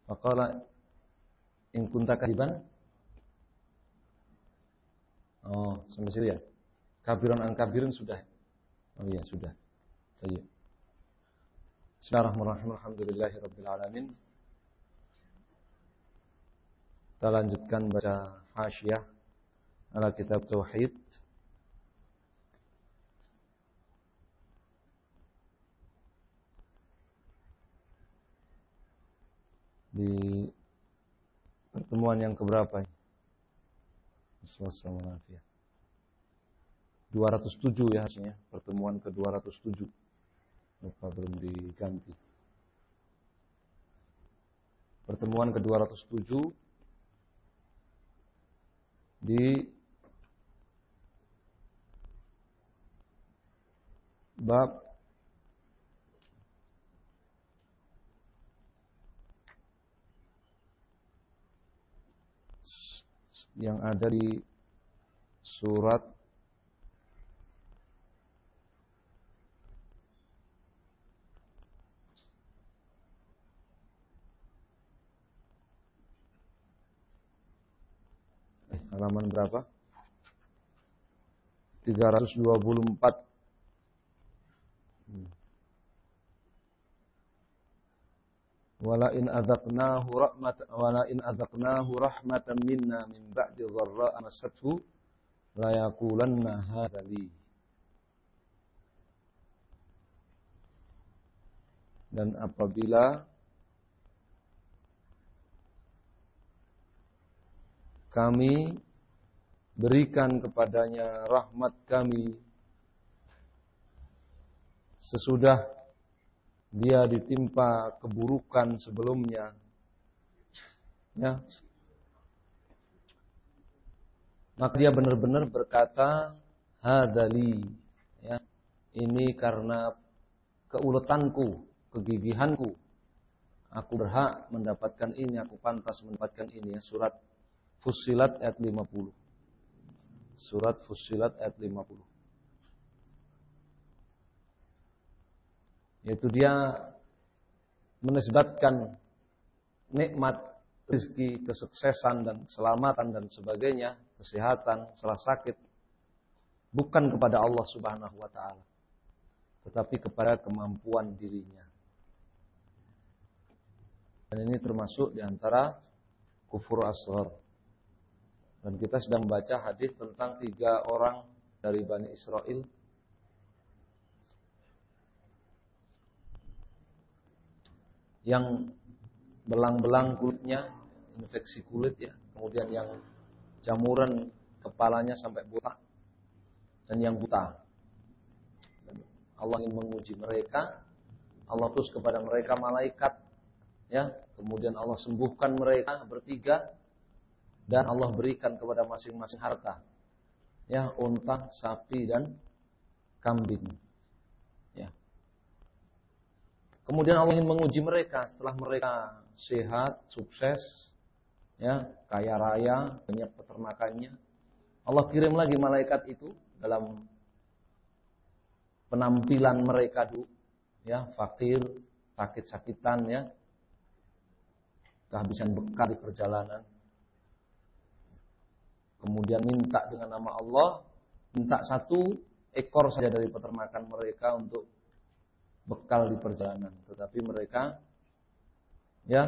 Faqala in kunta kadiban. Oh, sampai sini ya. Kabiran an kabirin sudah. Oh iya, sudah. Baik. Bismillahirrahmanirrahim. Alhamdulillahirabbil alamin. Kita lanjutkan baca Hasyiah ala kitab Tauhid. Di pertemuan yang keberapa ini? Assalamualaikum. 207 ya harusnya, pertemuan ke 207. Lupa belum diganti. Pertemuan ke 207 di bab yang ada di surat halaman berapa? 324. Wala in adzaqnahu rahmatan minna min ba'di dharra'a masathu la yaqulanna hadza li. Dan apabila kami berikan kepadanya rahmat kami sesudah dia ditimpa keburukan sebelumnya, ya, maka dia benar-benar berkata hadali, ya, ini karena keuletanku, kegigihanku, aku berhak mendapatkan ini, aku pantas mendapatkan ini, ya. Surat Fussilat ayat 50. Surat Fussilat ayat 50. Yaitu dia menisbatkan nikmat, rezeki, kesuksesan dan keselamatan dan sebagainya, kesehatan, setelah sakit, bukan kepada Allah Subhanahu wa taala, tetapi kepada kemampuan dirinya. Dan ini termasuk di antara kufur asghar. Dan kita sedang membaca hadis tentang 3 orang dari Bani Israel yang belang-belang kulitnya, infeksi kulit, ya, kemudian yang jamuran kepalanya sampai botak, dan yang buta. Dan Allah ingin menguji mereka. Allah utus kepada mereka malaikat, ya, kemudian Allah sembuhkan mereka bertiga, dan Allah berikan kepada masing-masing harta, ya, unta, sapi dan kambing. Kemudian Allah ingin menguji mereka setelah mereka sehat, sukses, ya, kaya raya, banyak peternakannya. Allah kirim lagi malaikat itu dalam penampilan mereka dulu, ya, fakir, sakit-sakitan, ya, kehabisan bekal di perjalanan. Kemudian minta dengan nama Allah, minta 1 ekor saja dari peternakan mereka untuk bekal di perjalanan, tetapi mereka, ya,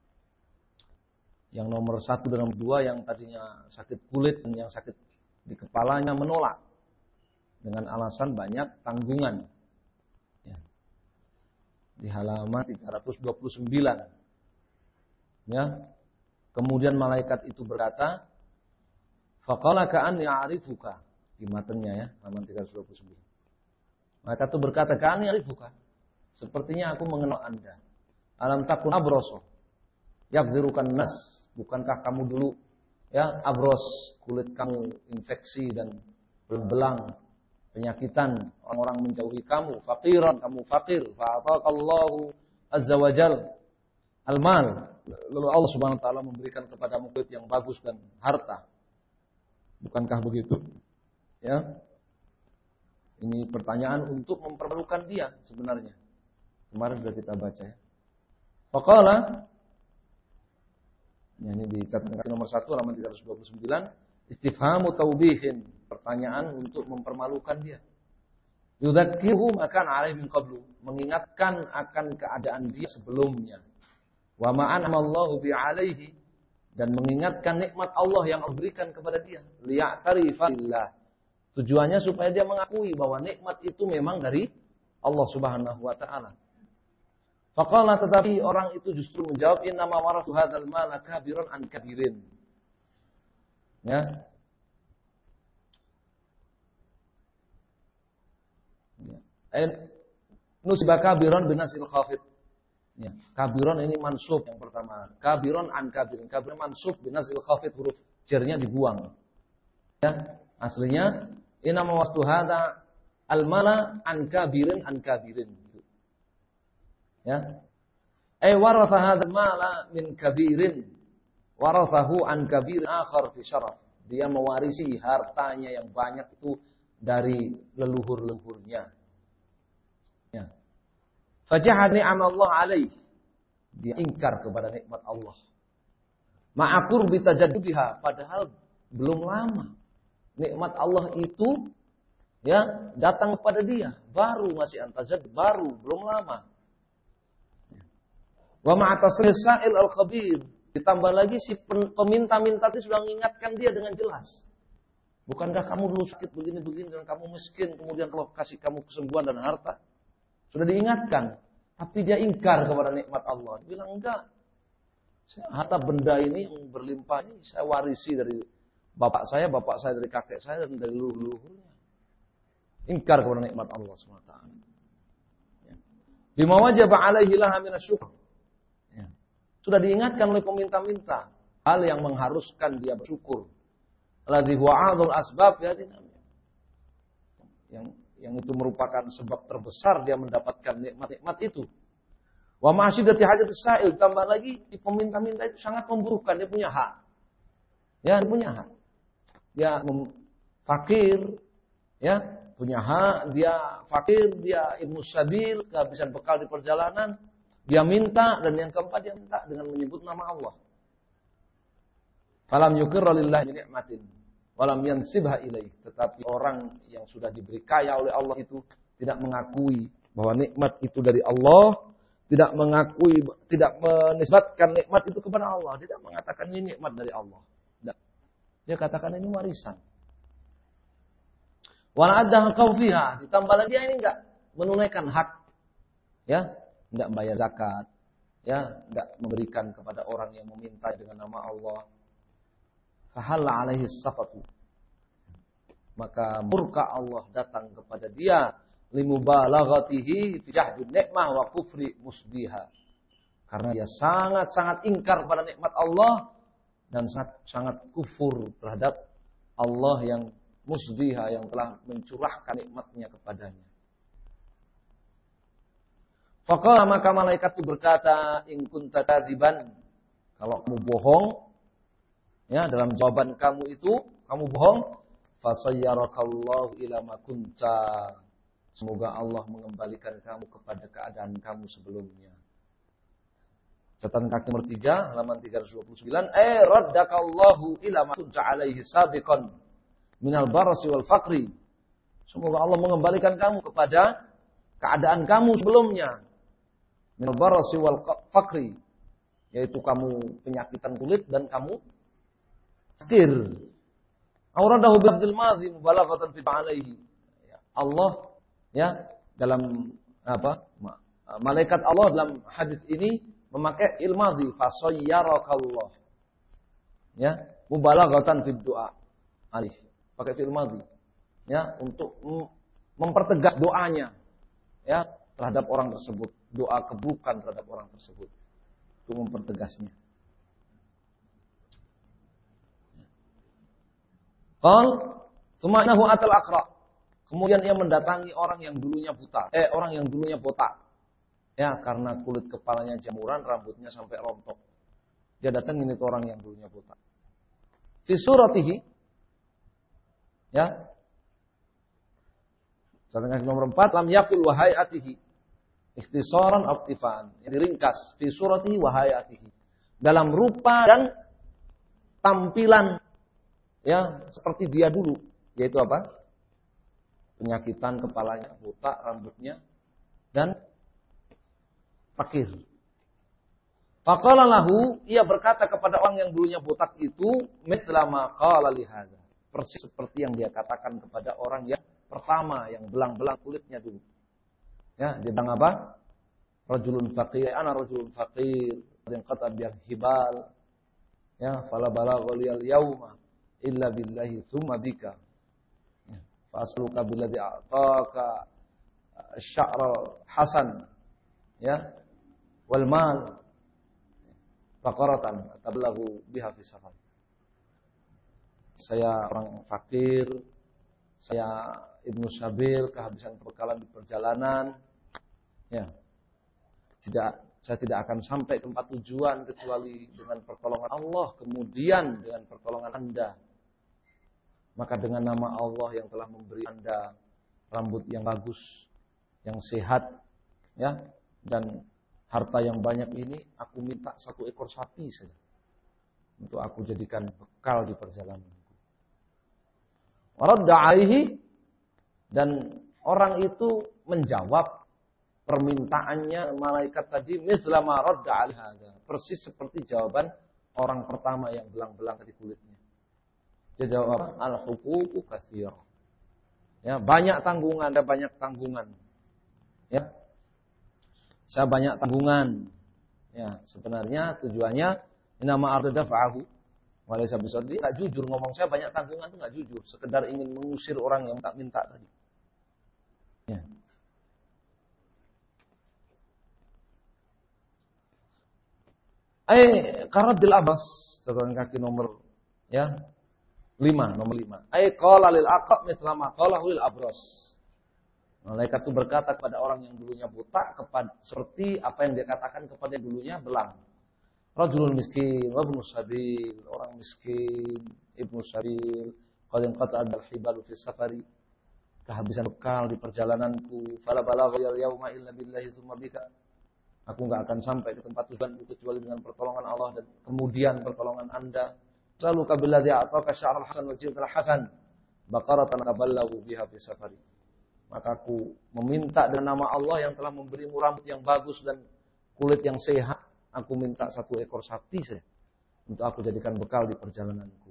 yang nomor 1 dan nomor 2 yang tadinya sakit kulit dan yang sakit di kepalanya menolak dengan alasan banyak tanggungan, ya. Di halaman 329, ya. Kemudian malaikat itu berkata, faqala ka'anni a'rifuka, di matanya, ya, halaman 329. Malaikat itu berkata, ka'anni a'rifuka, sepertinya aku mengenal Anda. Alam takun abroso yakzirukan nas, bukankah kamu dulu, ya, abros, kulit kamu infeksi dan belang, penyakitan, orang-orang menjauhi kamu, faqiran, kamu fakir, fa'ataqallahu azza wajal al-mal, lalu Allah Subhanahu wa taala memberikan kepadamu kulit yang bagus dan harta. Bukankah begitu? Ya. Ini pertanyaan untuk mempermalukan dia sebenarnya. Kemarin sudah kita baca, ya. Faqala, Ya, ini di catatan kaki nomor 1 halaman 329. Istifhamu taubihin, pertanyaan untuk mempermalukan dia. Yudzakiruhu makan alaihi min qablu, mengingatkan akan keadaan dia sebelumnya. Wa ma'anamallahu bi alaihi, dan mengingatkan nikmat Allah yang Allah berikan kepada dia. Liya'tarifa billah. Tujuannya supaya dia mengakui bahwa nikmat itu memang dari Allah Subhanahu wa taala. Faqala, tetapi orang itu justru menjawab, innama warathu hadzal mala kabiran an kabirin. Ya. Nusiba kabiran binasil khafid. Ya. Kabiran ini mansub yang pertama. Kabiran an kabirin. Kabiran mansub binasil khafid, huruf jernya dibuang. Ya. Aslinya innama warathu hadza al mala an kabirin an kabirin. Ya. Waratha hadzal mala min kabirin. Warathahu an kabir akhar fi syaraf. Dia mewarisi hartanya yang banyak itu dari leluhur-leluhurnya. Ya. Fajahad ni'amallah alaih. Dia ingkar kepada nikmat Allah. Ma'akur bitajaddudiha, padahal belum lama nikmat Allah itu ya datang kepada dia, baru masih antajad, baru belum lama. Wa ma'atasril sa'il al-khabir. Ditambah lagi si peminta-minta itu sudah mengingatkan dia dengan jelas. Bukankah kamu dulu sakit begini-begini dan kamu miskin, kemudian Allah kasih kamu kesembuhan dan harta? Sudah diingatkan. Tapi dia ingkar kepada nikmat Allah. Dia bilang, enggak. Harta benda ini yang berlimpah ini saya warisi dari bapak saya dari kakek saya, dan dari leluhurnya. Ingkar kepada nikmat Allah SWT. Bima wajaba alaihi laha minasyukr. Sudah diingatkan oleh peminta-minta hal yang mengharuskan dia bersyukur. Alladzi huwa a'dzul asbab ya dinamnya. Yang itu merupakan sebab terbesar dia mendapatkan nikmat-nikmat itu. Wa ma'asyidati hajatis sa'il, tambah lagi si peminta-minta itu sangat membutuhkan, dia punya hak. Ya, dia punya hak. Dia fakir, ya, punya hak, dia fakir, dia ibnu sabil, kehabisan bekal di perjalanan. Dia minta, dan yang keempat dia minta dengan menyebut nama Allah. Falam yukirra lillahi ni'matin walam yansibha ilaih. Tetapi orang yang sudah diberi kaya oleh Allah itu tidak mengakui bahwa nikmat itu dari Allah, tidak menisbatkan nikmat itu kepada Allah, tidak mengatakan ini nikmat dari Allah. Tidak. Dia katakan ini warisan. Wala adda haqqahu fiha, ditambah lagi dia ini enggak menunaikan hak. Ya, tidak bayar zakat, ya, tidak memberikan kepada orang yang meminta dengan nama Allah. Fahalla alaihi safatu. Maka murka Allah datang kepada dia limubalaghatihi fi jahdin nikmah wa kufri musbiha. Karena dia sangat-sangat ingkar pada nikmat Allah dan sangat kufur terhadap Allah yang musbiha, yang telah mencurahkan nikmatnya kepadanya. Faqala, maka malaikat itu berkata, in kunta kadziban, kalau kamu bohong, ya, dalam jawaban kamu itu kamu bohong, fasayyarakallahu ila ma kunta. Semoga Allah mengembalikan kamu kepada keadaan kamu sebelumnya. Catatan kaki nomor 3 halaman 329, raddakallahu ila ma kunta alaihi sabiqan minal barasi wal faqri. Semoga Allah mengembalikan kamu kepada keadaan kamu sebelumnya. Minal barasi wal faqri, yaitu kamu penyakitan kulit dan kamu fakir. Auradahu bi hadzal madhi mubalaghatan fi alaihi. Allah, ya, dalam malaikat Allah dalam hadis ini memakai ilmadhi fasayyarakallah. Ya, mubalaghatan fi du'a. Alif. Pakai fi'il madhi. Ya, untuk mempertegas doanya, ya, terhadap orang tersebut. Doa keburukan terhadap orang tersebut. Untuk mempertegasnya. Qal, tsumanahu atal aqra. Kemudian ia mendatangi orang yang dulunya buta. Orang yang dulunya botak. Ya, karena kulit kepalanya jamuran, rambutnya sampai rontok. Dia datang ini ke orang yang dulunya botak. Fi suratihi. Ya. Catatan nomor 4, lam yakul wa hayatihi. Ikhtisaran aktifan, yang diringkas fi surati wa hayatihi, dalam rupa dan tampilan ya seperti dia dulu, yaitu apa? Penyakitan kepalanya, botak rambutnya, dan fakir. Faqala lahu, ia berkata kepada orang yang dulunya botak itu, mithla ma qala li hadza. Persis seperti yang dia katakan kepada orang yang pertama yang belang-belang kulitnya dulu. Ya, dia bilang apa? Rajulun faqir, ana rajulun faqir, qad qata bil hibal. Ya, fala balagha liyal yauma illa billahi tsumma bika. Ya, fa asluka billadhi a'taka asy-sya'ra hasan. Ya, wal mal faqaratan tablagu biha fi safar. Saya orang fakir, saya ibnu sabil, kehabisan perbekalan di perjalanan. Ya. Saya tidak akan sampai ke tempat tujuan kecuali dengan pertolongan Allah, kemudian dengan pertolongan Anda. Maka dengan nama Allah yang telah memberi Anda rambut yang bagus, yang sehat, ya, dan harta yang banyak ini, aku minta 1 ekor sapi saja untuk aku jadikan bekal di perjalananku. Waradda alaihi, dan orang itu menjawab permintaannya malaikat tadi mithla ma radda alaihi, persis seperti jawaban orang pertama yang belang-belang tadi kulitnya. Dia jawab, al-huququ katsira. Ya, banyak tanggungan, ada banyak tanggungan. Ya. Saya banyak tanggungan. Ya, sebenarnya tujuannya inama arda dafa'ahu walaysa bisaddi. Enggak jujur ngomong saya banyak tanggungan itu enggak jujur, sekedar ingin mengusir orang yang tak minta tadi. Ya. Qaradil abas, catatan kaki nomor 5, nomor 5. Qala lil aqab mithla ma qalahu lil abras. Malaikat itu berkata kepada orang yang dulunya buta seperti apa yang dia katakan kepada yang dulunya belang. Rajulun miskin wa ibnu sabil, orang miskin, ibnu sabil, qad inqata'a al-hibalu fi safari. Kehabisan bekal di perjalananku, fala balagha al-yawma illa billahi tsumma bika. Aku enggak akan sampai ke tempat tujuanku kecuali dengan pertolongan Allah dan kemudian pertolongan Anda. Saluka billadzi a'taka sya'ral hasan wa jiltal hasan, baqaratan taballahu biha fi safari. Maka aku meminta dengan nama Allah yang telah memberimu rambut yang bagus dan kulit yang sehat. Aku minta 1 ekor sapi saja untuk aku jadikan bekal di perjalananku.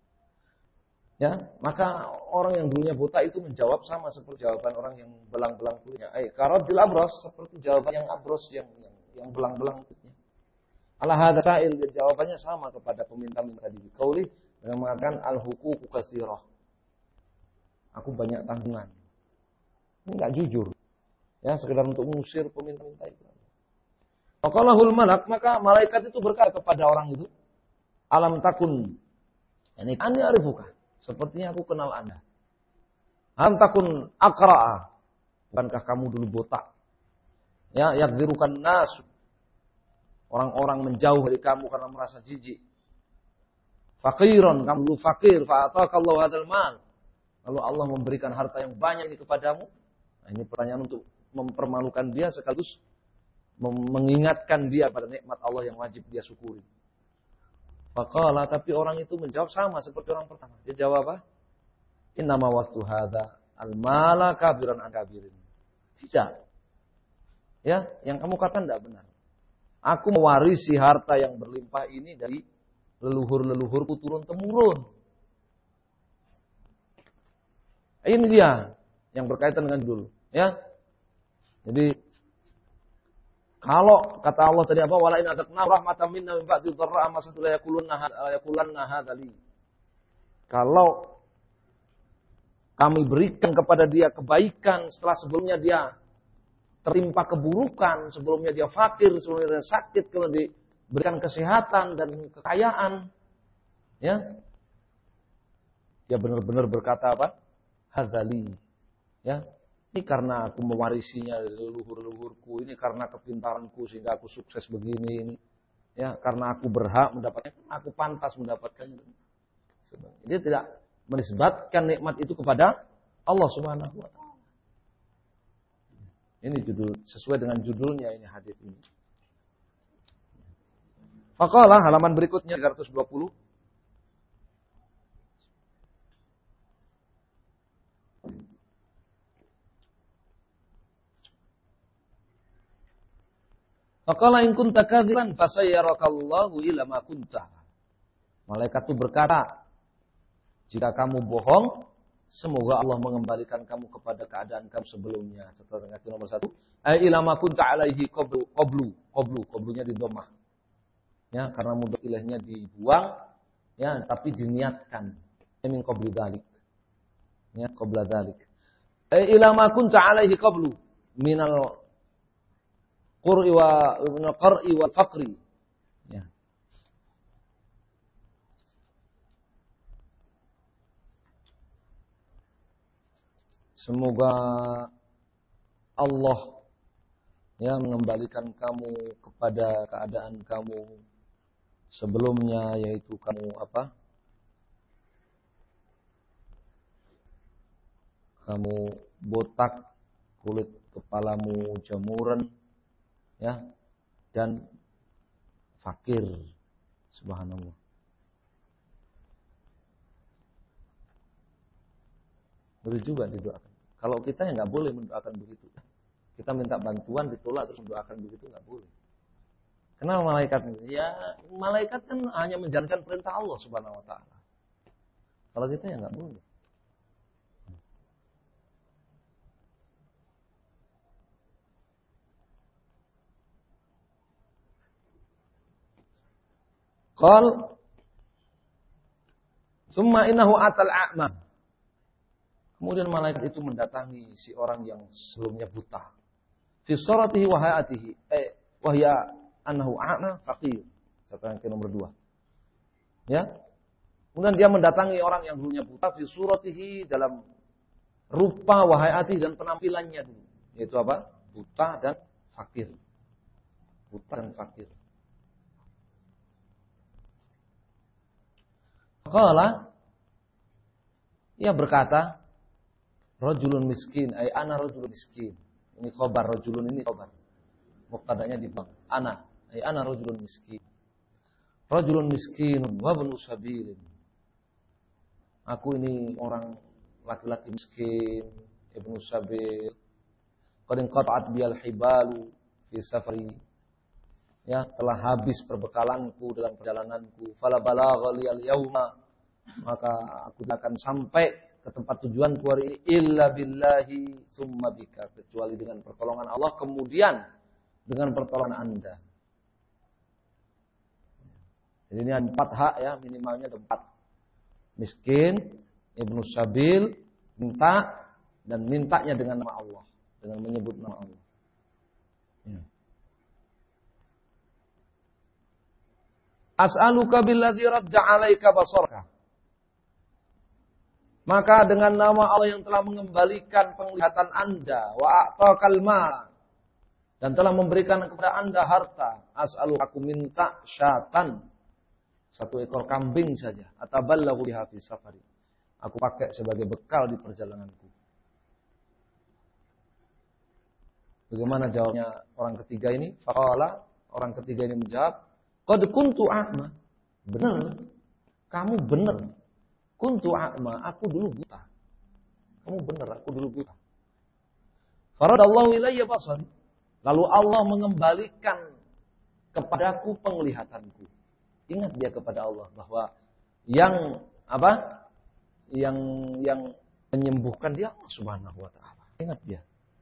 Ya, maka orang yang dulunya buta itu menjawab sama seperti jawaban orang yang belang-belang kulitnya. Qaradil abras, seperti jawaban yang abros yang belang-belang kulitnya. Ala hadza sa'il, jawabannya sama kepada peminta-minta tadi. Qauli dengan mengatakan al-huququ katsirah. Aku banyak tanggungan. Ini enggak jujur. Ya, sekedar untuk mengusir peminta-minta itu. Faqalahul malak, maka malaikat itu berkata kepada orang itu, alam takun, yani ani arifuka, sepertinya aku kenal Anda. Alam takun aqra'a, bukankah kamu dulu botak? Ya, yakdzirukan nas. Orang-orang menjauh dari kamu karena merasa jijik. Faqiran, kamu dulu fakir, fa'atakallahu hadzal mal. Lalu Allah memberikan harta yang banyak ini kepadamu. Nah, ini pertanyaan untuk mempermalukan dia sekaligus mengingatkan dia pada nikmat Allah yang wajib dia syukuri. Faqala, tapi orang itu menjawab sama seperti orang pertama. Dia jawab apa? Innama wastu hadza al-mala kabiran an kabirin. Tidak. Ya, yang kamu katakan tidak benar. Aku mewarisi harta yang berlimpah ini dari leluhur-leluhurku turun-temurun. Ini dia yang berkaitan dengan judul. Ya. Jadi kalau kata Allah tadi apa? Wala in adaqna rahmatan minna min ba'di dharra masatu la yaqulanna hadzali. Kalau kami berikan kepada dia kebaikan setelah sebelumnya dia tertimpa keburukan, sebelumnya dia fakir, sebelumnya dia sakit, kemudian diberikan kesehatan dan kekayaan, ya. Dia benar-benar berkata apa? Hadzali. Ya. Ini karena aku mewarisinya dari leluhur-leluhurku, ini karena kepintaranku sehingga aku sukses begini ini. Ya, karena aku berhak mendapatkan, aku pantas mendapatkan. Dia tidak menisbatkan nikmat itu kepada Allah Subhanahu wa taala. Ini judul sesuai dengan judulnya ini hadis ini. Faqala halaman berikutnya 320. Faqala in kunta kadziban fasayyarakallahu ila ma kunta. Malaikat itu berkata, jika kamu bohong, semoga Allah mengembalikan kamu kepada keadaan kamu sebelumnya. Catatan kaki nomor 1. Ai ila ma kunta alaihi qablu. Qablunya di dhammah. Ya, karena mudhaf ilaihnya dibuang, ya, tapi diniatkan. Min qabli dzalik. Ya, qabla dzalik. Ai ila ma kunta alaihi qablu minal qur'i wal faqri. Ya. Semoga Allah ya mengembalikan kamu kepada keadaan kamu sebelumnya, yaitu kamu apa? Kamu botak, kulit kepalamu jamuran, ya, dan fakir. Subhanallah. Boleh juga didoakan. Kalau kita ya nggak boleh mendoakan begitu. Kita minta bantuan ditolak terus mendoakan begitu nggak boleh. Kenapa malaikat? Ya malaikat kan hanya menjalankan perintah Allah Subhanahu Wa Taala. Kalau kita ya nggak boleh. Qal summa innahu atal a'ma. Kemudian malaikat itu mendatangi si orang yang sebelumnya buta. Fi suratihi wa hayatihi wa hiya annahu a'ma faqir. Catatan yang nomor 2. Ya. Kemudian dia mendatangi orang yang dulunya buta fi suratihi dalam rupa wa hayatihi dan penampilannya dulu. Yaitu apa? Buta dan fakir. Buta dan fakir. Qala, ia berkata, rajulun miskin, ay ana rajulun miskin. Ini khabar, rajulun ini khabar. Muqtadanya di bawah. Ana, ay ana rajulun miskin. Rajulun miskinun wa ibnu sabilin. Aku ini orang laki-laki miskin, ibnu sabil. Qad inqata'at biyal hibalu fi safari. Ya, telah habis perbekalanku dalam perjalananku. Fala balagha liyal yauma, maka aku tidak akan sampai ke tempat tujuanku hari ini illa billahi tsumma bika, kecuali dengan pertolongan Allah kemudian dengan pertolongan Anda. Jadi ini 4 hak ya, minimalnya ada 4. Miskin, ibnu sabil, minta, dan mintanya dengan nama Allah, dengan menyebut nama Allah. Ya. As'aluka billadzi radda 'alaika basaraka. Maka dengan nama Allah yang telah mengembalikan penglihatan Anda, wa a'taqal mal, dan telah memberikan kepada Anda harta, as'alu, aku minta syatan, 1 ekor kambing saja, ataballahu biha fi safari. Aku pakai sebagai bekal di perjalananku. Bagaimana jawabnya orang ketiga ini? Faqala, orang ketiga ini menjawab, qad kuntu a'ma. Benar. Kamu benar. Kuntu a'ma, aku dulu buta. Kamu benar, aku dulu buta. Faradallahu ilayya basari. Lalu Allah mengembalikan kepadaku penglihatanku. Ingat dia kepada Allah bahwa yang apa? Yang menyembuhkan dia Allah Subhanahu wa taala. Ingat dia.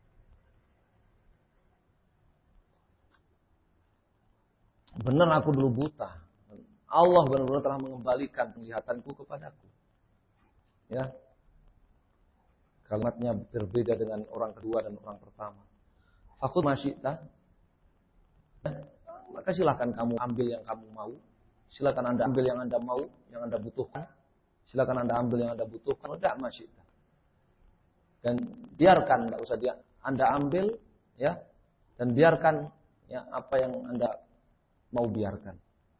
Benar aku dulu buta. Allah benar-benar telah mengembalikan penglihatanku kepadaku. Ya. Kalimatnya berbeda dengan orang kedua dan orang pertama. Fakut masyita. Maka silakan kamu ambil yang kamu mau. Silakan Anda ambil yang Anda mau, yang Anda butuhkan. Silakan Anda ambil yang Anda butuhkan. Tidak masyita. Dan biarkan, tidak usah dia Anda ambil, ya. Dan biarkan ya apa yang Anda mau biarkan.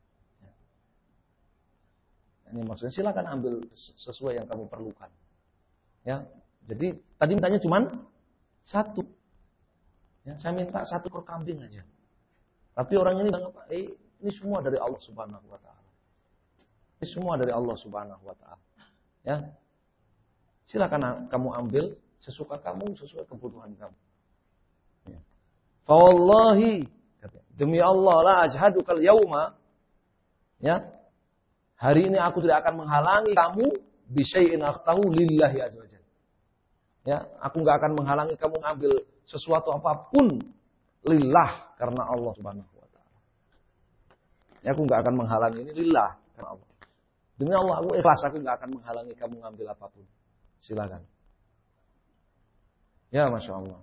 Ini maksudnya silakan ambil sesuai yang kamu perlukan. Ya, jadi tadi mintanya cuma 1. Ya, saya minta 1 ekor kambing aja. Tapi orang ini bilang apa? Ini semua dari Allah Subhanahu wa taala. Ini semua dari Allah Subhanahu wa taala. Ya. Silakan kamu ambil sesuka kamu, sesuai kebutuhan kamu. Ya. Fa wallahi, Demi Allah la ajhadukal yauma. Ya. Hari ini aku tidak akan menghalangi kamu bisyai'in akhtahu lillahi azza wajalla. Ya, aku enggak akan menghalangi kamu ngambil sesuatu apapun lillah karena Allah Subhanahu wa taala. Ya, aku enggak akan menghalangi ini lillah karena Allah. Demi Allah aku ikhlas, aku enggak akan menghalangi kamu ngambil apapun. Silakan. Ya, Masya Allah.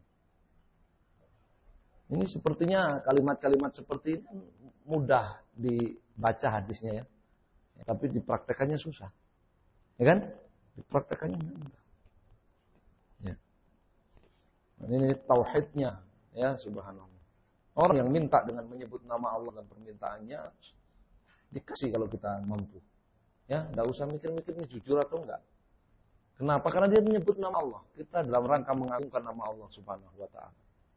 Ini sepertinya kalimat-kalimat seperti ini mudah dibaca hadisnya ya. Tapi dipraktekannya susah. Ya kan? Dipraktekannya mudah. Ya. Ini tauhidnya ya, subhanallah. Orang yang minta dengan menyebut nama Allah dan permintaannya dikasih kalau kita mampu. Ya, enggak usah mikir-mikir ini jujur atau enggak. Kenapa? Karena dia menyebut nama Allah. Kita dalam rangka mengagungkan nama Allah Subhanahu wa taala.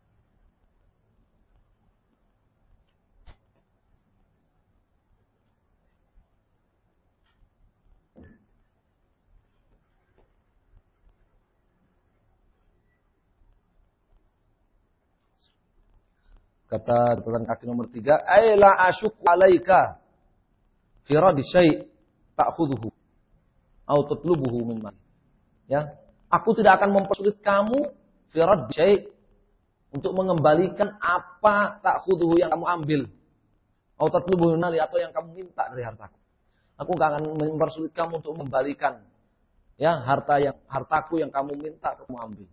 Kata catatan kaki nomor 3, "Ai la asyuk 'alaika fi raddi syai' ta'khudhuhu aw tatlubuhu min man." Ya, aku tidak akan mempersulit kamu fi raddi syai' untuk mengembalikan apa ta'khudhuhu yang kamu ambil. Aw tatlubuhu min mali, atau yang kamu minta dari hartaku. Aku enggak akan mempersulit kamu untuk membalikan ya hartaku yang kamu minta kamu ambil.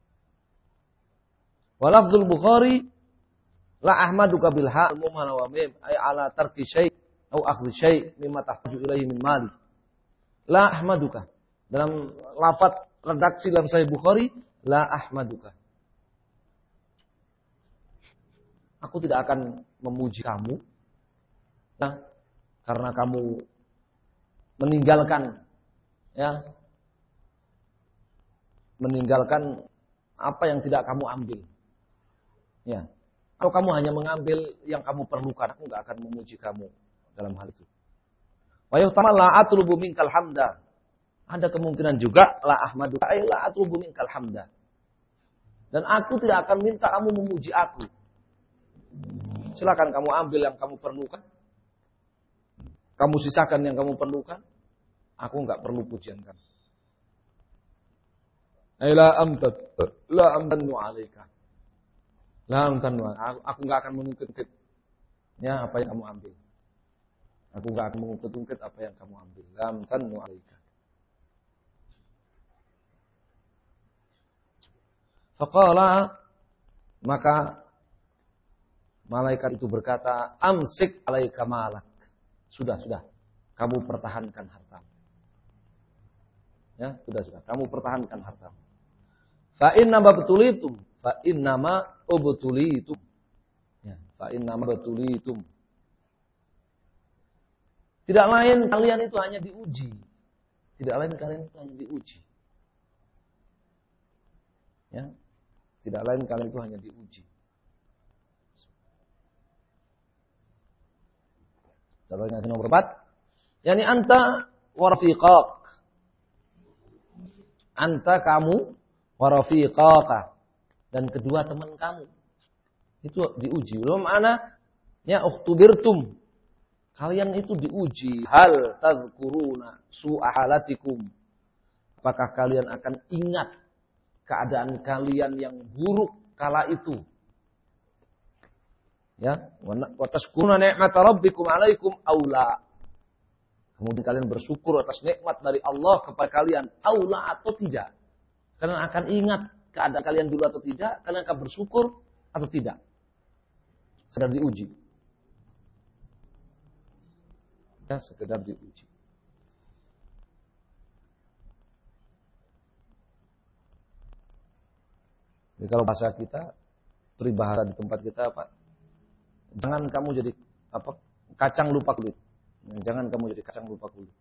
Walafdzul Bukhari la ahmaduka bil ha' al-mumhana wa mim ay ala tarki syai' au akhdhi syai' mimma tahtaju ilaihi min mali. La ahmaduka. Dalam lafaz redaksi dalam Sahih Bukhari, la ahmaduka. Aku tidak akan memuji kamu ya, karena kamu meninggalkan apa yang tidak kamu ambil. Ya. Kalau kamu hanya mengambil yang kamu perlukan, aku enggak akan memuji kamu dalam hal itu. Wa yuhtamal la atlubu minkal hamda. Ada kemungkinan juga la ahmadu ay la atlubu minkal hamda. Dan aku tidak akan minta kamu memuji aku. Silakan kamu ambil yang kamu perlukan. Kamu sisakan yang kamu perlukan. Aku enggak perlu pujian kamu. Ay la amtanu 'alaika. Lam tanwa, aku enggak akan mengungkit-ungkit ya apa yang kamu ambil. Aku enggak akan mengungkit-ungkit apa yang kamu ambil. Lam tanwa 'alaika. Faqala, maka malaikat itu berkata, amsik 'alaika malak. Sudah. Kamu pertahankan hartamu. Ya, sudah. Kamu pertahankan hartamu. Fa inna babtulitum. Fa innama ubtulitum. Ya, fa innama ubtulitum. Tidak lain kalian itu hanya diuji. Tidak lain kalian itu hanya diuji. Ya. Tidak lain kalian itu hanya diuji. Catatan nomor 4. Yani anta wa rafiqak. Anta kamu wa rafiqaka. Dan kedua teman kamu. Itu diuji. Loh mana? Ya ukhtubirtum. Kalian itu diuji. Hal tadhkuruna su'ahalatikum. Apakah kalian akan ingat keadaan kalian yang buruk kala itu? Ya, wa tashkuruna ni'mata rabbikum 'alaikum aula. Kemudian kalian bersyukur atas nikmat dari Allah kepada kalian aula atau tidak? Kalian akan ingat keadaan kalian dulu atau tidak? Kalian akan bersyukur atau tidak? Sedang diuji. Ya, sekedar diuji. Jadi kalau bahasa kita, peribahasa di tempat kita apa? Jangan kamu jadi apa? Kacang lupa kulit. Jangan kamu jadi kacang lupa kulit.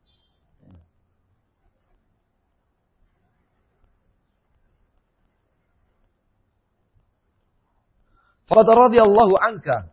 Faqad radiyallahu anka.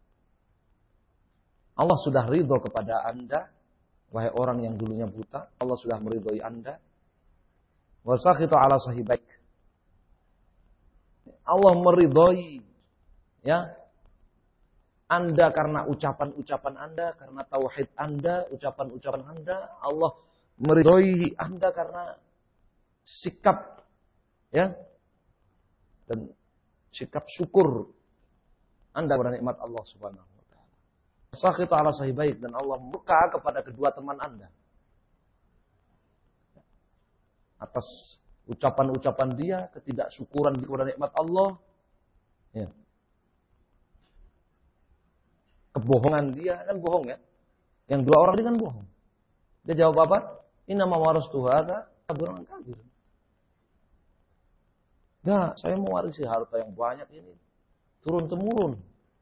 Allah sudah ridho kepada Anda, wahai orang yang dulunya buta. Allah sudah meridhoi Anda. Wa sakhita ala sahibaik. Allah meridhoi ya Anda karena ucapan-ucapan Anda, karena tauhid Anda, ucapan-ucapan Anda, Allah meridhoi Anda karena sikap ya dan sikap syukur Anda kepada nikmat Allah Subhanahu wa taala. Sakhita ala sahibaik, dan Allah murka kepada kedua teman Anda atas ucapan-ucapan dia, ketidaksyukuran kepada nikmat Allah, ya. Kebohongan dia, kan bohong ya. Yang dua orang ini kan bohong. Dia jawab apa? Inna ma warastu hadza kabirun kabir. Ya, saya mau warisi harta yang banyak ini turun temurun.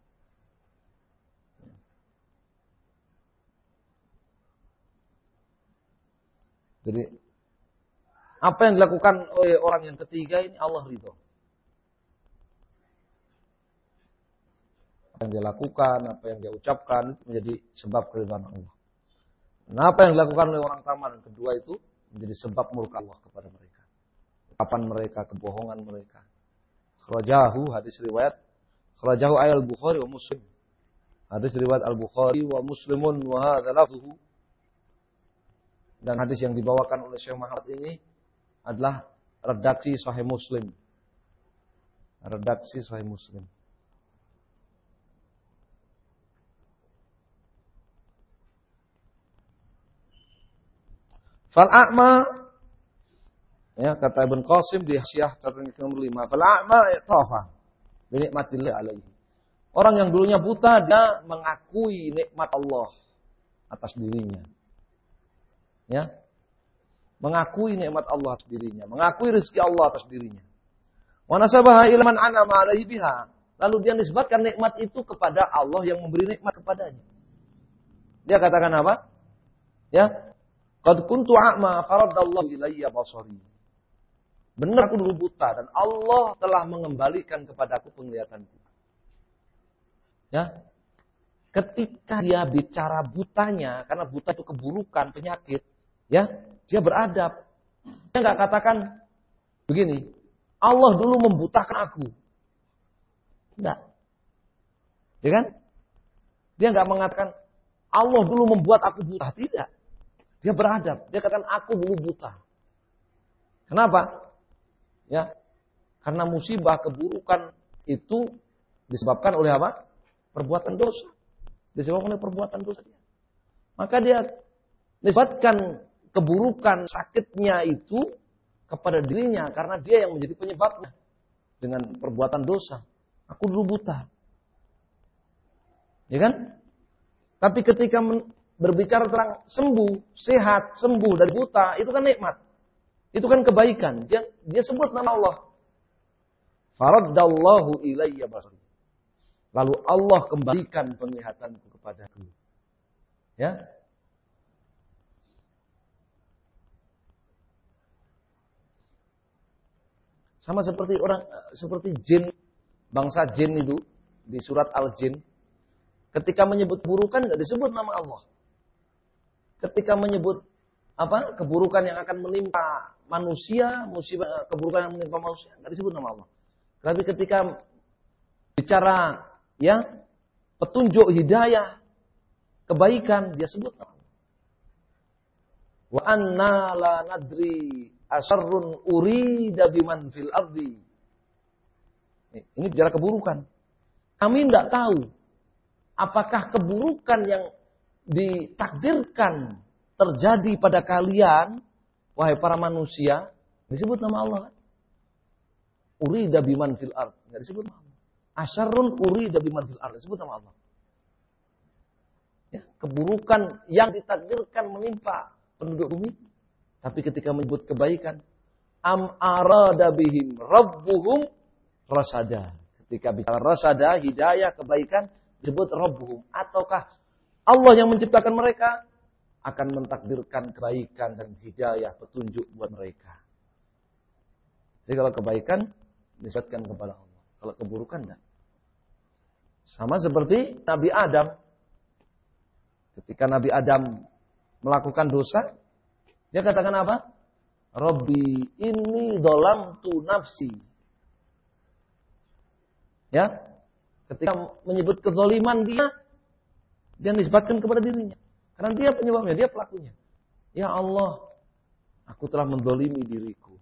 Jadi apa yang dilakukan oleh orang yang ketiga ini Allah ridho. Apa yang dia lakukan, apa yang dia ucapkan itu menjadi sebab keridhaan Allah. Nah, apa yang dilakukan oleh orang pertama dan kedua itu menjadi sebab murka Allah kepada mereka. Ucapan mereka, kebohongan mereka. Kharajahu, hadis riwayat kharajahu al-Bukhari wa Muslim. Hadis riwayat Al-Bukhari wa Muslimun wa hadza lafzuhu. Dan hadis yang dibawakan oleh Syekh Muhammad ini adalah redaksi Sahih Muslim. Redaksi Sahih Muslim. Fal a'ma, ya kata Ibn Qasim di Hasyiah catatan nomor 5, fal a'ma i'tafa bi nikmatillah alaihi. Orang yang dulunya buta dia mengakui nikmat Allah atas dirinya. Ya. Mengakui nikmat Allah atas dirinya, mengakui rezeki Allah atas dirinya. Wa nasabaha ila man an'ama alaihi biha. Lalu dia nisbatkan nikmat itu kepada Allah yang memberi nikmat kepadanya. Dia katakan apa? Ya. Qad kuntu a'ma faradallahu ilayya basari. Benar aku dulu buta dan Allah telah mengembalikan kepadaku penglihatanku. Ya. Ketika dia bicara butanya, karena buta itu keburukan, penyakit, ya, dia beradab. Dia enggak katakan begini, Allah dulu membutakan aku. Enggak. Ya kan? Dia enggak mengatakan Allah dulu membuat aku buta, tidak. Dia beradab. Dia katakan aku dulu buta. Kenapa? Ya, karena musibah keburukan itu disebabkan oleh apa? Perbuatan dosa. Disebabkan oleh perbuatan dosa dia. Maka dia nisbatkan keburukan sakitnya itu kepada dirinya karena dia yang menjadi penyebabnya dengan perbuatan dosa. Aku dulu buta. Ya kan? Tapi ketika berbicara tentang sembuh, sehat, sembuh dari buta, itu kan nikmat. Itu kan kebaikan. Dia sebut nama Allah. Faraddallahu ilayya basari. Lalu Allah kembalikan penglihatanku kepadaku. Ya. Sama seperti jin, bangsa jin itu di surat Al-Jin. Ketika menyebut burukan tidak disebut nama Allah. Ketika menyebut apa keburukan yang akan menimpa manusia, musibah keburukan yang menimpa manusia, tidak disebut nama Allah. Tapi ketika bicara ya petunjuk hidayah, kebaikan, dia sebut nama Allah. Wa anna la nadri asyarrun urida biman fil ardi. Ini bicara keburukan. Kami tidak tahu apakah keburukan yang ditakdirkan terjadi pada kalian, wahai para manusia, disebut nama Allah. Urida biman fil ard, enggak disebut nama Allah. Asyarrun urida biman fil ard, disebut nama Allah. Ya, keburukan yang ditakdirkan menimpa penduduk bumi. Tapi ketika menyebut kebaikan, am arada bihim rabbuhum rasada. Ketika bicara rasada, hidayah, kebaikan, disebut rabbuhum. Ataukah Allah yang menciptakan mereka akan mentakdirkan kebaikan dan hidayah, petunjuk buat mereka. Jadi kalau kebaikan disebutkan kepada Allah. Kalau keburukan enggak. Sama seperti Nabi Adam. Ketika Nabi Adam melakukan dosa, dia katakan apa? Rabbi inni dzalamtu nafsi. Ya. Ketika menyebut kezaliman dia nisbatkan kepada dirinya. Karena dia penyebabnya, dia pelakunya. Ya Allah, aku telah menzalimi diriku.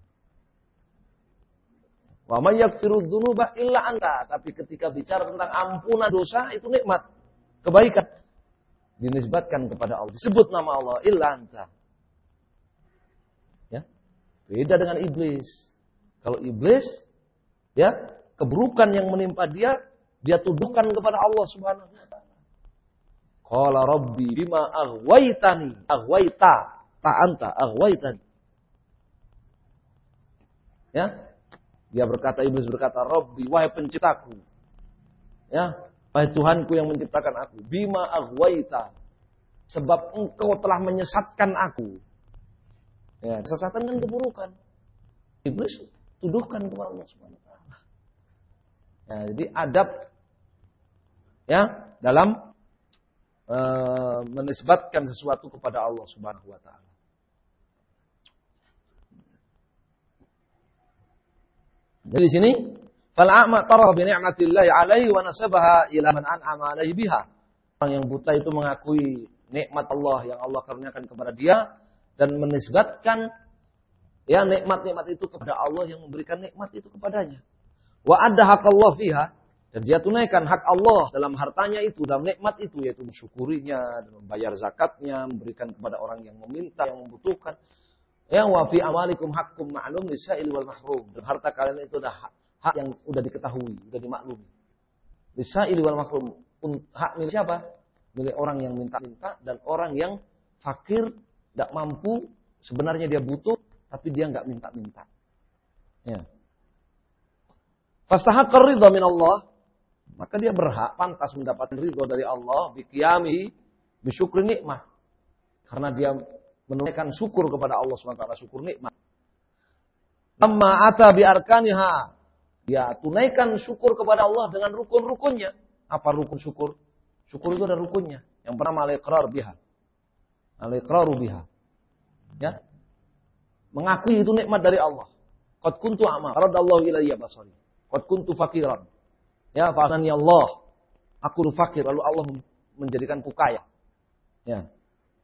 Wa may yaghfiru dzunuba illa anta. Tapi ketika bicara tentang ampunan dosa, itu nikmat, kebaikan. Dinisbatkan kepada Allah. Disebut nama Allah, illa anta. Ya. Beda dengan iblis. Kalau iblis, ya, keburukan yang menimpa dia tuduhkan kepada Allah Subhanahu wa taala. Qala rabbi bima aghwaytani, aghwayta, ta anta aghwaytani. Ya. Iblis berkata, Rabbi, wahai penciptaku. Ya, wahai Tuhanku yang menciptakan aku, bima aghwayta. Sebab engkau telah menyesatkan aku. Ya, kesesatan kan keburukan. Iblis tuduhkan kepada Allah Subhanahu wa taala. Ya, jadi adab ya dalam menisbatkan sesuatu kepada Allah Subhanahu wa taala. Jadi di sini fal a'ma tara bi ni'matillahi 'alaihi wa nasabaha ila man an'ama 'alaihi biha. Orang yang buta itu mengakui nikmat Allah yang Allah karuniakan kepada dia dan menisbatkan ya nikmat-nikmat itu kepada Allah yang memberikan nikmat itu kepadanya. Wa adda haqqallah fiha, dan dia tunaikan hak Allah dalam hartanya itu, dalam nikmat itu, yaitu mensyukurinya, dan membayar zakatnya, memberikan kepada orang yang meminta, yang membutuhkan. Ya wa fi amalikum haqqum ma'lum lisa'il wal mahrum. Dan harta kalian itu adalah hak yang sudah diketahui, sudah dimaklumi. Lisa'il wal mahrum. Hak milik siapa? Milik orang yang minta-minta dan orang yang fakir, tidak mampu, sebenarnya dia butuh, tapi dia enggak minta-minta. Ya. Fastahaqqa ridha min Allah, maka dia berhak, pantas mendapatkan ridha dari Allah bi qiyamihi bi syukri nikmah. Karena dia menunaikan syukur kepada Allah SWT, syukur nikmat. Amma ata bi arkaniha, dia tunaikan syukur kepada Allah dengan rukun-rukunnya. Apa rukun syukur? Syukur itu ada rukunnya. Yang pertama al-iqrar biha. Al-iqraru biha. Ya. Mengakui itu nikmat dari Allah. Qad kuntu a'ma, radallahu ilayya basari. Qad kuntu fakiran. Ya, fa'anani Allah. Aku fakir, lalu Allah menjadikanku kaya. Ya.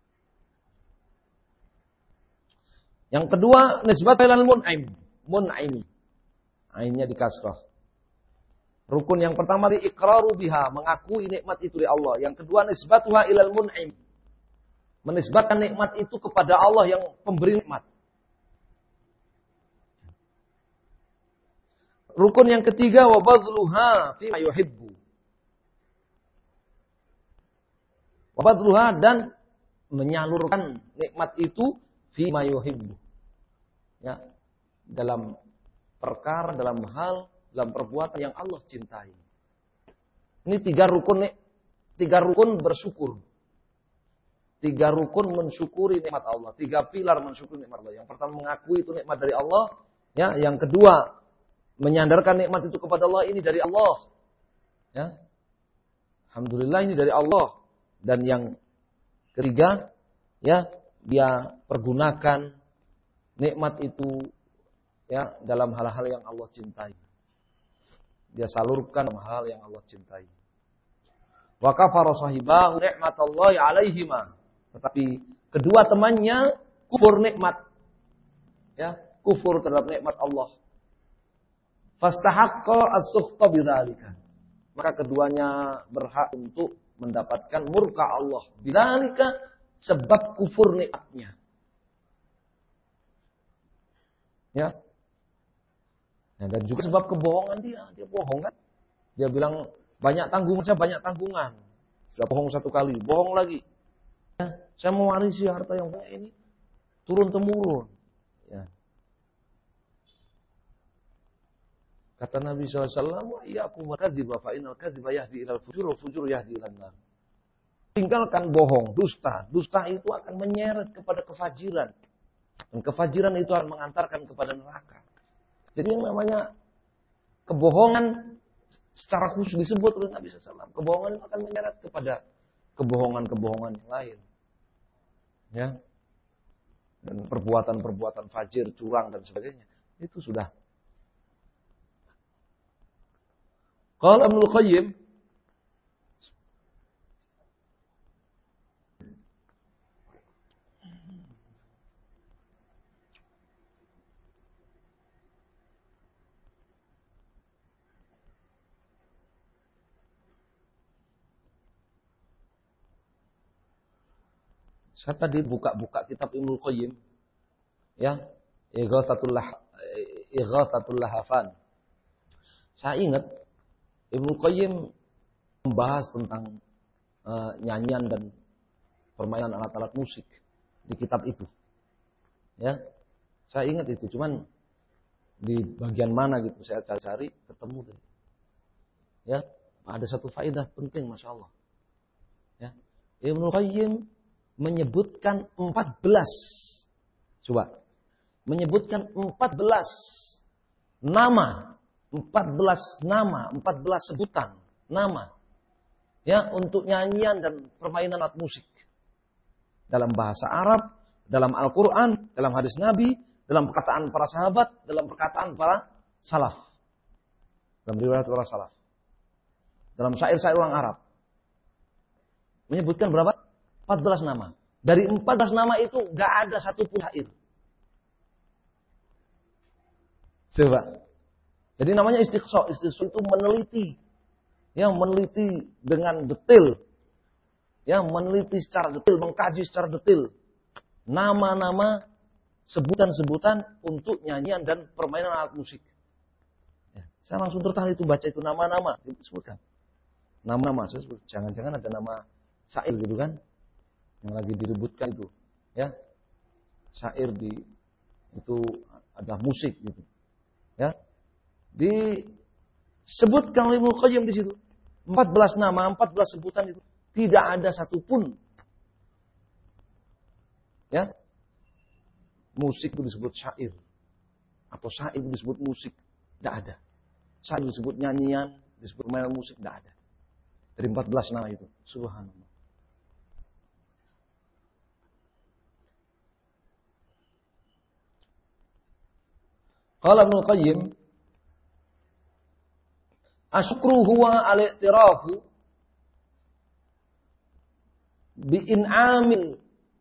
Yang kedua, nisbat ilal mun'im. Mun'imi. Ainnya di kasrah. Rukun yang pertama di iqraru biha, mengakui nikmat itu dari Allah. Yang kedua, nisbatuha ilal mun'im. Menisbatkan nikmat itu kepada Allah yang pemberi nikmat. Rukun yang ketiga, wa badluha fi ma yuhibbu. Wa badluha, dan menyalurkan nikmat itu fi ma yuhibbu. Ya, dalam perkara, dalam hal, dalam perbuatan yang Allah cintai. Ini tiga rukun bersyukur. Tiga rukun mensyukuri nikmat Allah. Tiga pilar mensyukuri nikmat Allah. Yang pertama mengakui itu nikmat dari Allah. Ya, yang kedua menyandarkan nikmat itu kepada Allah, ini dari Allah. Ya. Alhamdulillah ini dari Allah. Dan yang ketiga, ya, dia pergunakan nikmat itu ya dalam hal-hal yang Allah cintai. Dia salurkan dalam hal yang Allah cintai. Wa kafara sahibahu ni'matallahi 'alaihima. Tetapi kedua temannya kufur nikmat. Ya, kufur terhadap nikmat Allah. Fastahaqqa as-sukhta bidzalika. Maka keduanya berhak untuk mendapatkan murka Allah. Bidzalika, sebab kufur nikmatnya. Ya. Nah, dan juga sebab kebohongan dia. Dia bohong kan? Dia bilang banyak tanggungan, saya banyak tanggungan. Sudah bohong satu kali, bohong lagi. Ya, saya mewarisi harta yang banyak ini turun temurun. Ya. Kata Nabi SAW, "Iyyakum wa kaddziba fa innal kadziba yahdi ilal fujur wal fujur yahdi ilan nar." Tinggalkan bohong, dusta. Dusta itu akan menyeret kepada kefajiran. Dan kefajiran itu akan mengantarkan kepada neraka. Jadi yang namanya kebohongan secara khusus disebut oleh Nabi SAW. Kebohongan itu akan menyeret kepada kebohongan-kebohongan yang lain. Ya. Dan perbuatan-perbuatan fajir, curang dan sebagainya. Itu sudah. Qala Ibnu Qayyim, Saya tadi buka-buka kitab Ibnul Qayyim, ya, Ighatsatul Lahafan. Saya ingat Ibnul Qayyim membahas tentang nyanyian dan permainan alat-alat musik di kitab itu. Ya, saya ingat itu, cuman di bagian mana gitu saya cari ketemu deh. Ya, ada satu faedah penting, masya Allah. Ya, Ibnul Qayyim menyebutkan 14, coba, menyebutkan 14 nama, 14 sebutan nama, ya, untuk nyanyian dan permainan alat musik dalam bahasa Arab, dalam Al-Quran, dalam hadis Nabi, dalam perkataan para sahabat, dalam perkataan para salaf, dalam riwayat para salaf, dalam syair-syair orang Arab. Menyebutkan berapa? 14 nama. Dari 14 nama itu gak ada satupun syair. Coba. Jadi namanya istiqsa. Istiqsa itu meneliti. Ya, meneliti dengan detail. Ya, meneliti secara detail, mengkaji secara detail. Nama-nama, sebutan-sebutan untuk nyanyian dan permainan alat musik. Ya, saya langsung tertarik itu baca itu nama-nama. Disebutkan. Nama-nama. Saya sebut. Jangan-jangan ada nama syair gitu kan. Yang lagi direbutkan itu. Ya. Syair itu ada musik gitu. Ya. Disebutkan oleh Ibnu Qayyim di situ. 14 nama, 14 sebutan itu. Tidak ada satupun. Ya. Musik itu disebut syair. Atau syair itu disebut musik. Tidak ada. Syair disebut nyanyian, disebut mainan musik. Tidak ada. Dari 14 nama itu. Subhanallah. Qala Ibnu Qayyim, asyukru huwa al-i'tirafu bi in'amil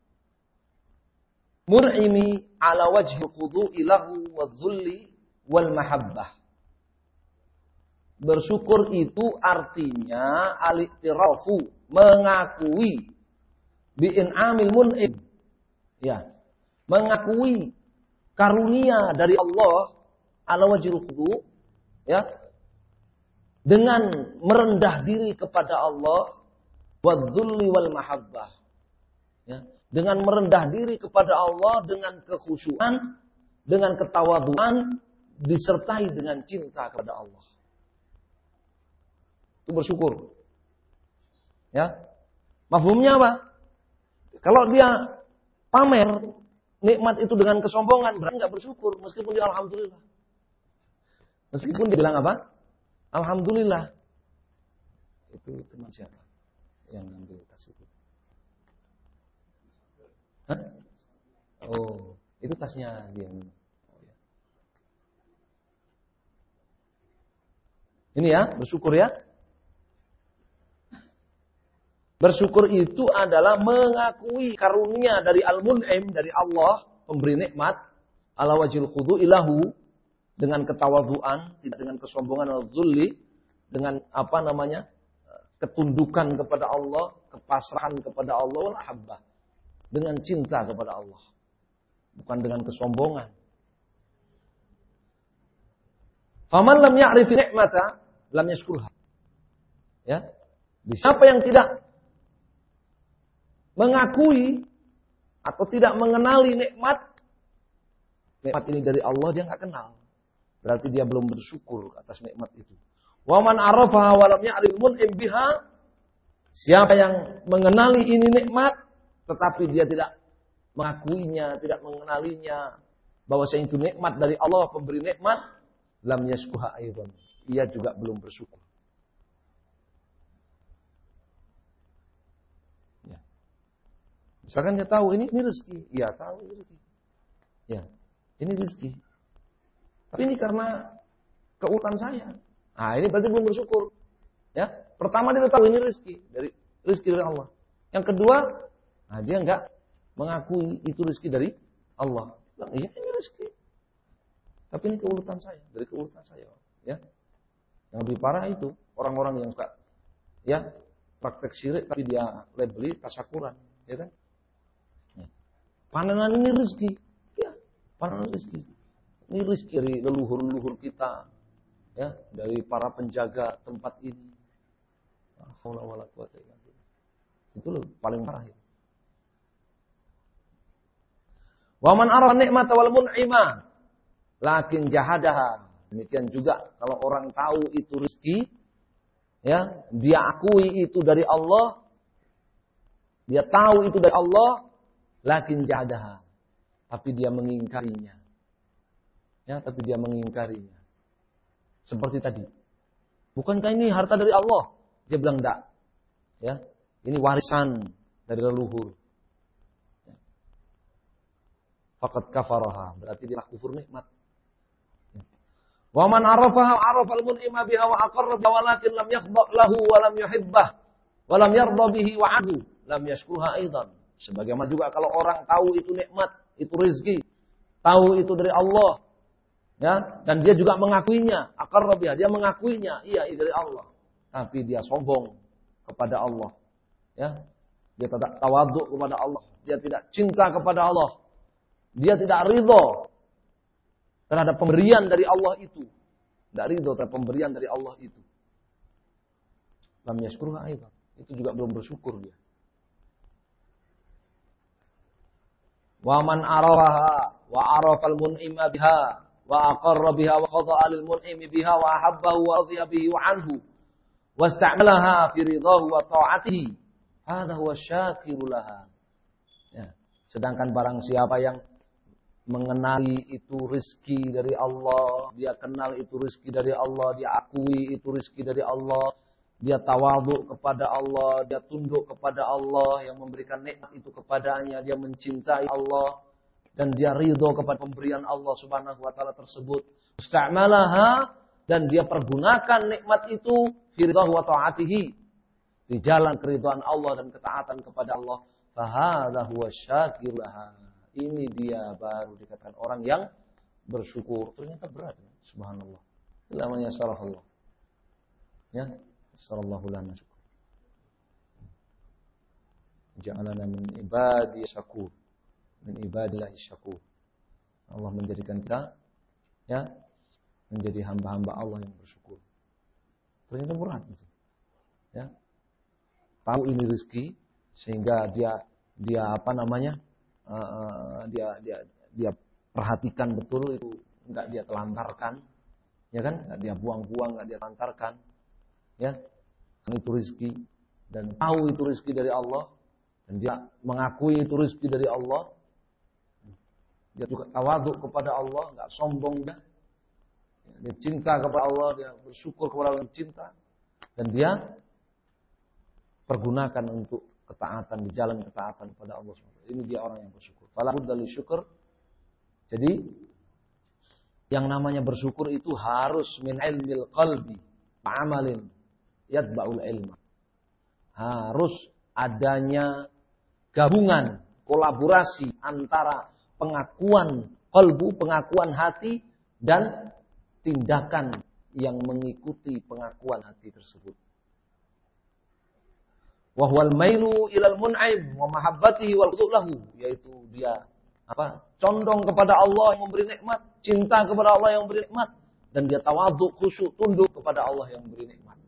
mur'imi ala wajhi khudu'i lahu wadh-dhulli wal mahabbah. Bersyukur itu artinya al-i'tirafu, mengakui, bi in'amil mun'im. Ya, mengakui karunia dari Allah ala wajhil khudu', ya, dengan merendah diri kepada Allah, wadzulli wal mahabbah, ya, dengan merendah diri kepada Allah dengan kekhusyuan, dengan ketawaduan, disertai dengan cinta kepada Allah. Itu bersyukur. Ya. Mafhumnya apa? Kalau dia pamer nikmat itu dengan kesombongan, berarti nggak bersyukur meskipun dia alhamdulillah. Meskipun dia bilang apa? Alhamdulillah. Itu teman siapa yang ngambil tas itu? Hah? Oh, itu tasnya dia. Oh, ya. Ini ya, bersyukur ya. Bersyukur itu adalah mengakui karunia dari Al-Mun'im, dari Allah, pemberi nikmat, ala wajhil khudu' ilahu, dengan ketawaduan, tidak dengan kesombongan, al-dzulli, dengan ketundukan kepada Allah, kepasrahan kepada Allah, wal habbah, dengan cinta kepada Allah, bukan dengan kesombongan. Faman lam ya'rif ni'mata lam yashkurha. Ya. Siapa yang tidak mengakui atau tidak mengenali nikmat ini dari Allah, dia nggak kenal. Berarti dia belum bersyukur atas nikmat itu. Wa man arafaha wa lam ya'rif mun'im biha. Siapa yang mengenali ini nikmat tetapi dia tidak mengakuinya, tidak mengenalinya, bahwasanya itu nikmat dari Allah, pemberi nikmat, lam yashkuha aidan. Ia juga belum bersyukur. Ya. Misalkan dia tahu ini rezeki, ya tahu ini rezeki. Ya, ini rezeki. Tapi ini karena keurutan saya. Nah, ini berarti belum bersyukur. Ya, pertama dia tahu ini rezeki dari Allah. Yang kedua, nah dia enggak mengakui itu rezeki dari Allah. Bilang, iya ini rezeki. Tapi ini keurutan saya, dari keurutan saya. Ya. Yang lebih parah itu orang-orang yang suka ya praktek syirik tapi dia labeli tasyakuran, ya kan? Panenan ini rezeki. Ya, panenan rezeki. Ini rezeki dari leluhur-leluhur kita. Ya, dari para penjaga tempat ini. Itu loh paling parah itu. Wa man arafa ni'mata wal mun'ima lakin jahadaha. Demikian juga kalau orang tahu itu rezeki, ya, dia akui itu dari Allah, dia tahu itu dari Allah, lakin jahadaha, tapi dia mengingkarinya. Ya, tapi dia mengingkarinya. Seperti tadi. Bukankah ini harta dari Allah? Dia bilang enggak. Ya, ini warisan dari leluhur. Faqad kafaraha, berarti dia kufur nikmat. Wa man arafaha arafa al-mun'ima biha wa aqarra walakin lam yakhdha lahu wa lam yuhibbah wa lam yarda bihi wa adu lam yashkuruha aidan. Sebagaimana juga kalau orang tahu itu nikmat, itu rezeki, tahu itu dari Allah, ya, dan dia juga mengakuinya, aqarra biha, dia mengakuinya, iya itu dari Allah, tapi dia sombong kepada Allah, ya. Dia tidak tawadhu kepada Allah, dia tidak cinta kepada Allah. Dia tidak ridho terhadap pemberian dari Allah itu. Tidak ridho terhadap pemberian dari Allah itu. Lam yashkuruha aidan. Itu juga belum bersyukur dia. Wa man arafaha wa arafa al-mun'ima biha wa aqarra biha wa khada'a lil-mun'imi biha wa ahabbahu wa radhiya bihi wa anhu wasta'malaha fi ridahu wa ta'atihi. Hadha huwa syakiru laha. Ya. Sedangkan barang siapa yang mengenali itu rezeki dari Allah, dia kenal itu rezeki dari Allah, dia akui itu rezeki dari Allah, dia tawadhu kepada Allah, dia tunduk kepada Allah yang memberikan nikmat itu kepadanya, dia mencintai Allah dan dia ridho kepada pemberian Allah Subhanahu wa taala tersebut. Istamalaha, dan dia pergunakan nikmat itu fi ridha wa taatihi, di jalan keridhaan Allah dan ketaatan kepada Allah. Fa hadza huwa syakir laha. Ini dia baru dikatakan orang yang bersyukur. Ternyata berat. Subhanallah. Namanya sarahullah. Ya. Sarallahu lana syukur. Ja'alana min ibadi syakur. Min ibadillahi syakur. Allah menjadikan kita, ya, menjadi hamba-hamba Allah yang bersyukur. Ternyata berat. Ya. Tahu ini rezeki sehingga dia apa namanya? Dia perhatikan betul itu, enggak dia telantarkan, ya kan? Enggak dia buang-buang, enggak dia telantarkan, ya. Kan itu rezeki dan tahu itu rezeki dari Allah dan dia mengakui itu rezeki dari Allah. Dia juga tawadhu kepada Allah, enggak sombong dah. Dia cinta kepada Allah, dia bersyukur kepada Allah, cinta, dan dia pergunakan untuk ketaatan, di jalan ketaatan kepada Allah SWT. Ini dia orang yang bersyukur. Fala budda li syukur. Jadi yang namanya bersyukur itu harus min ilmil qalbi amalin yatba'ul ilma. Harus adanya gabungan, kolaborasi antara pengakuan qalbu, pengakuan hati, dan tindakan yang mengikuti pengakuan hati tersebut. Wa huwal mailu ilal mun'im wa mahabbatihi wal qudu lahu, yaitu dia condong kepada Allah yang memberi nikmat, cinta kepada Allah yang memberi nikmat, dan dia tawadhu, khusyuk, tunduk kepada Allah yang memberi nikmat.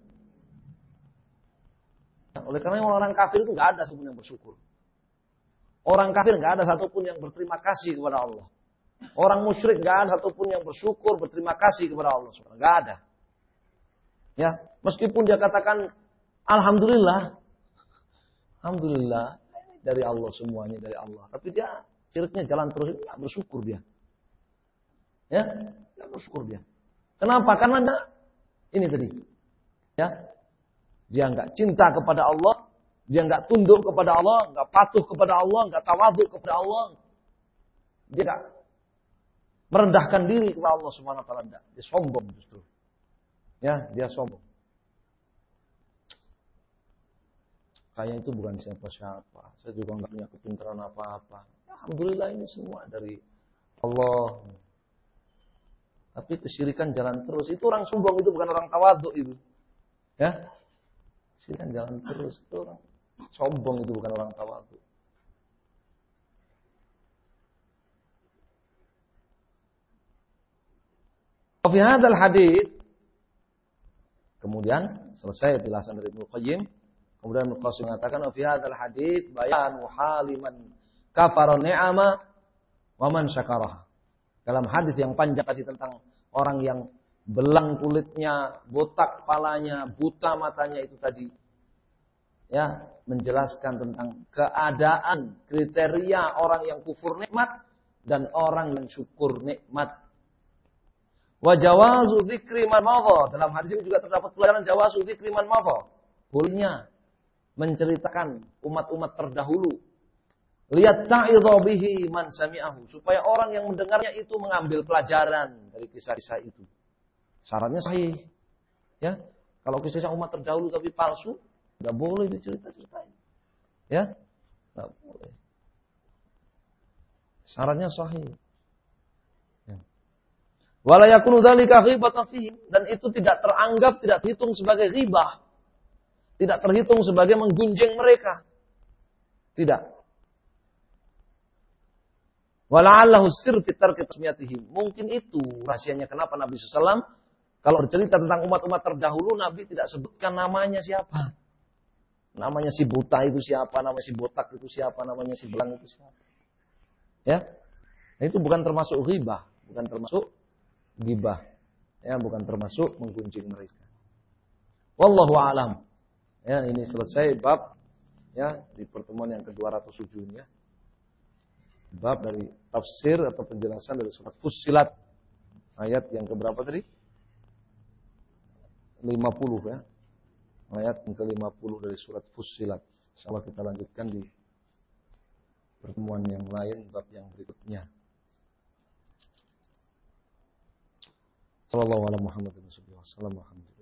Oleh karena orang kafir itu enggak ada satupun yang bersyukur. Orang kafir enggak ada satupun yang berterima kasih kepada Allah. Orang musyrik enggak ada satupun yang bersyukur, berterima kasih kepada Allah. Enggak ada. Ya, meskipun dia katakan alhamdulillah, alhamdulillah dari Allah, semuanya dari Allah. Tapi dia syiriknya jalan terus, enggak bersyukur dia. Ya, enggak bersyukur dia. Kenapa? Karena ada ini tadi. Ya. Dia enggak cinta kepada Allah, dia enggak tunduk kepada Allah, enggak patuh kepada Allah, enggak tawadhu kepada Allah. Dia enggak merendahkan diri kepada Allah Subhanahu wa taala. Dia sombong justru. Ya, dia sombong. Saya itu bukan siapa-siapa. Saya juga enggak punya kepintaran apa-apa. Alhamdulillah ini semua dari Allah. Tapi kesyirikan jalan terus. Itu orang sombong, itu bukan orang tawadhu itu. Ya. Kesyirikan jalan terus, itu orang sombong, itu bukan orang tawadhu. Fi hadzal hadits, kemudian selesai penjelasan dari Ibnu Qayyim, kemudian Ibnu Qasim mengatakan fi hadzal hadits bayanu haliman kafara ni'ama wa man syakaraha. Dalam hadis yang panjang tadi tentang orang yang belang kulitnya, botak kepalanya, buta matanya itu tadi, ya, menjelaskan tentang keadaan kriteria orang yang kufur nikmat dan orang yang syukur nikmat. Wa jawazu dzikri man madha. Dalam hadis ini juga terdapat pelajaran jawazu dzikri man madha. Bolehnya menceritakan umat-umat terdahulu. Lihat ta'idha bihi man sami'ahu, supaya orang yang mendengarnya itu mengambil pelajaran dari kisah-kisah itu. Syaratnya sahih. Ya, kalau kisah umat terdahulu tapi palsu, enggak boleh dicerita-ceritain. Ya? Enggak boleh. Syaratnya sahih. Ya. Wala yakunu dzalika ghibatan fihi, dan itu tidak teranggap, tidak terhitung sebagai ghibah. Tidak terhitung sebagai menggunjing mereka. Tidak. Wala'allahu sirr fi tarki tasmiyatihim. Mungkin itu rahasianya kenapa Nabi SAW kalau bercerita tentang umat-umat terdahulu, Nabi tidak sebutkan namanya siapa. Namanya si buta itu siapa, namanya si botak itu siapa, namanya si belang itu siapa. Ya. Nah, itu bukan termasuk ghibah, bukan termasuk ghibah. Ya, bukan termasuk menggunjing mereka. Wallahu a'lam. Ya, ini selesai bab ya di pertemuan yang ke-207 ya. Bab dari tafsir atau penjelasan dari surat Fussilat. Ayat yang keberapa tadi? 50 ya. Ayat yang ke-50 dari surat Fussilat. Insyaallah kita lanjutkan di pertemuan yang lain, bab yang berikutnya. Sallallahu alaihi wasallam.